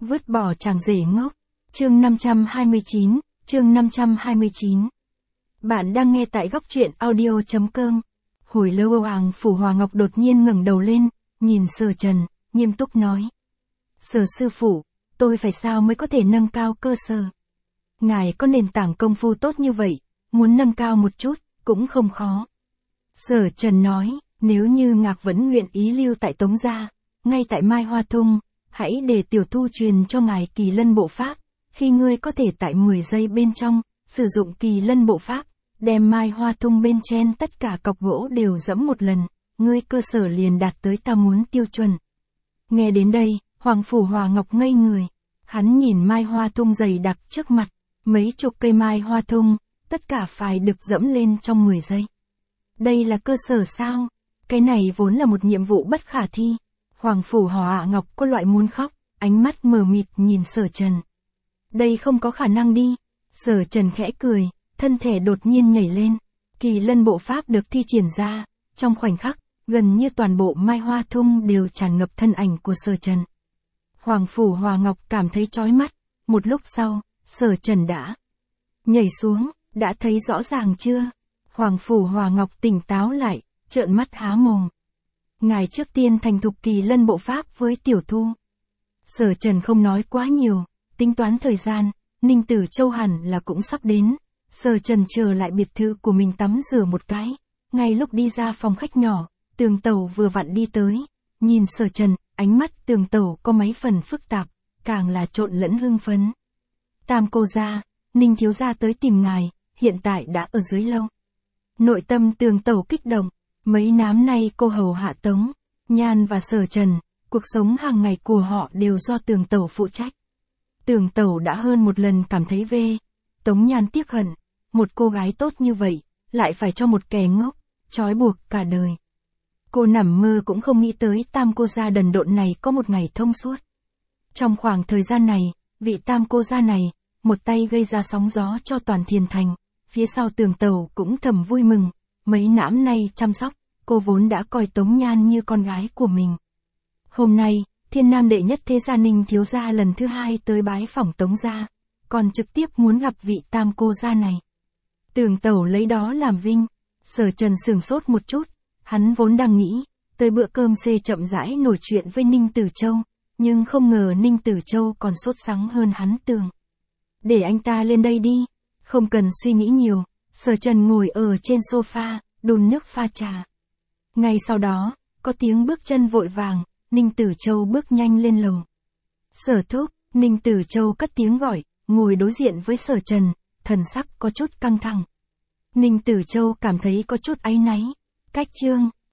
Vứt bỏ chàng rể ngốc. Chương 529, chương 529. Bạn đang nghe tại góc truyện audio.com. Hồi lâu Hoàng Phủ Hòa Ngọc đột nhiên ngẩng đầu lên, nhìn Sở Trần, nghiêm túc nói. Sở sư phụ, tôi phải sao mới có thể nâng cao cơ sở? Ngài có nền tảng công phu tốt như vậy, muốn nâng cao một chút, cũng không khó. Sở Trần nói, nếu như Ngạc vẫn nguyện ý lưu tại Tống Gia, ngay tại Mai Hoa Thung, hãy để Tiểu Thu truyền cho ngài Kỳ Lân Bộ Pháp, khi ngươi có thể tại 10 giây bên trong, sử dụng Kỳ Lân Bộ Pháp, đem Mai Hoa Thung bên trên tất cả cọc gỗ đều dẫm một lần, ngươi cơ sở liền đạt tới ta muốn tiêu chuẩn. Nghe đến đây, Hoàng Phủ Hòa Ngọc ngây người, hắn nhìn Mai Hoa Thung dày đặc trước mặt, mấy chục cây Mai Hoa Thung, tất cả phải được dẫm lên trong 10 giây. Đây là cơ sở sao? Cái này vốn là một nhiệm vụ bất khả thi. Hoàng Phủ Hòa Ngọc có loại muốn khóc, ánh mắt mờ mịt nhìn Sở Trần. Đây không có khả năng đi. Sở Trần khẽ cười, thân thể đột nhiên nhảy lên. Kỳ Lân Bộ Pháp được thi triển ra, trong khoảnh khắc, gần như toàn bộ Mai Hoa Thung đều tràn ngập thân ảnh của Sở Trần. Hoàng Phủ Hòa Ngọc cảm thấy chói mắt, một lúc sau, Sở Trần đã nhảy xuống, đã thấy rõ ràng chưa? Hoàng Phủ Hòa Ngọc tỉnh táo lại, trợn mắt há mồm. Ngài trước tiên thành thục Kỳ Lân Bộ Pháp với Tiểu Thu. Sở Trần không nói quá nhiều, tính toán thời gian, Ninh Tử Châu hẳn là cũng sắp đến. Sở Trần trở lại biệt thự của mình tắm rửa một cái, ngay lúc đi ra phòng khách nhỏ, Tường Tẩu vừa vặn đi tới, nhìn Sở Trần, ánh mắt Tường Tẩu có mấy phần phức tạp, càng là trộn lẫn hưng phấn. Tam cô gia, Ninh thiếu gia tới tìm ngài, hiện tại đã ở dưới lâu. Nội tâm Tường Tẩu kích động, mấy năm nay cô hầu hạ Tống Nhan và Sở Trần, cuộc sống hàng ngày của họ đều do Tường Tẩu phụ trách. Tường Tẩu đã hơn một lần cảm thấy Tống Nhan tiếc hận, một cô gái tốt như vậy, lại phải cho một kẻ ngốc, trói buộc cả đời. Cô nằm mơ cũng không nghĩ tới tam cô gia đần độn này có một ngày thông suốt. Trong khoảng thời gian này, vị tam cô gia này, một tay gây ra sóng gió cho toàn Thiền Thành, phía sau Tường Tẩu cũng thầm vui mừng, mấy năm nay chăm sóc, cô vốn đã coi Tống Nhan như con gái của mình. Hôm nay, Thiên Nam đệ nhất thế gia Ninh thiếu gia lần thứ hai tới bái phỏng Tống gia, còn trực tiếp muốn gặp vị tam cô gia này. Tường Tẩu lấy đó làm vinh. Sở Trần sửng sốt một chút, hắn vốn đang nghĩ, tới bữa cơm xê chậm rãi nổi chuyện với Ninh Tử Châu, nhưng không ngờ Ninh Tử Châu còn sốt sắng hơn hắn tưởng. Để anh ta lên đây đi, không cần suy nghĩ nhiều. Sở Trần ngồi ở trên sofa, đun nước pha trà. Ngay sau đó, có tiếng bước chân vội vàng, Ninh Tử Châu bước nhanh lên lầu. Sở thúc, Ninh Tử Châu cất tiếng gọi, ngồi đối diện với Sở Trần, thần sắc có chút căng thẳng. Ninh Tử Châu cảm thấy có chút áy náy. Cách chương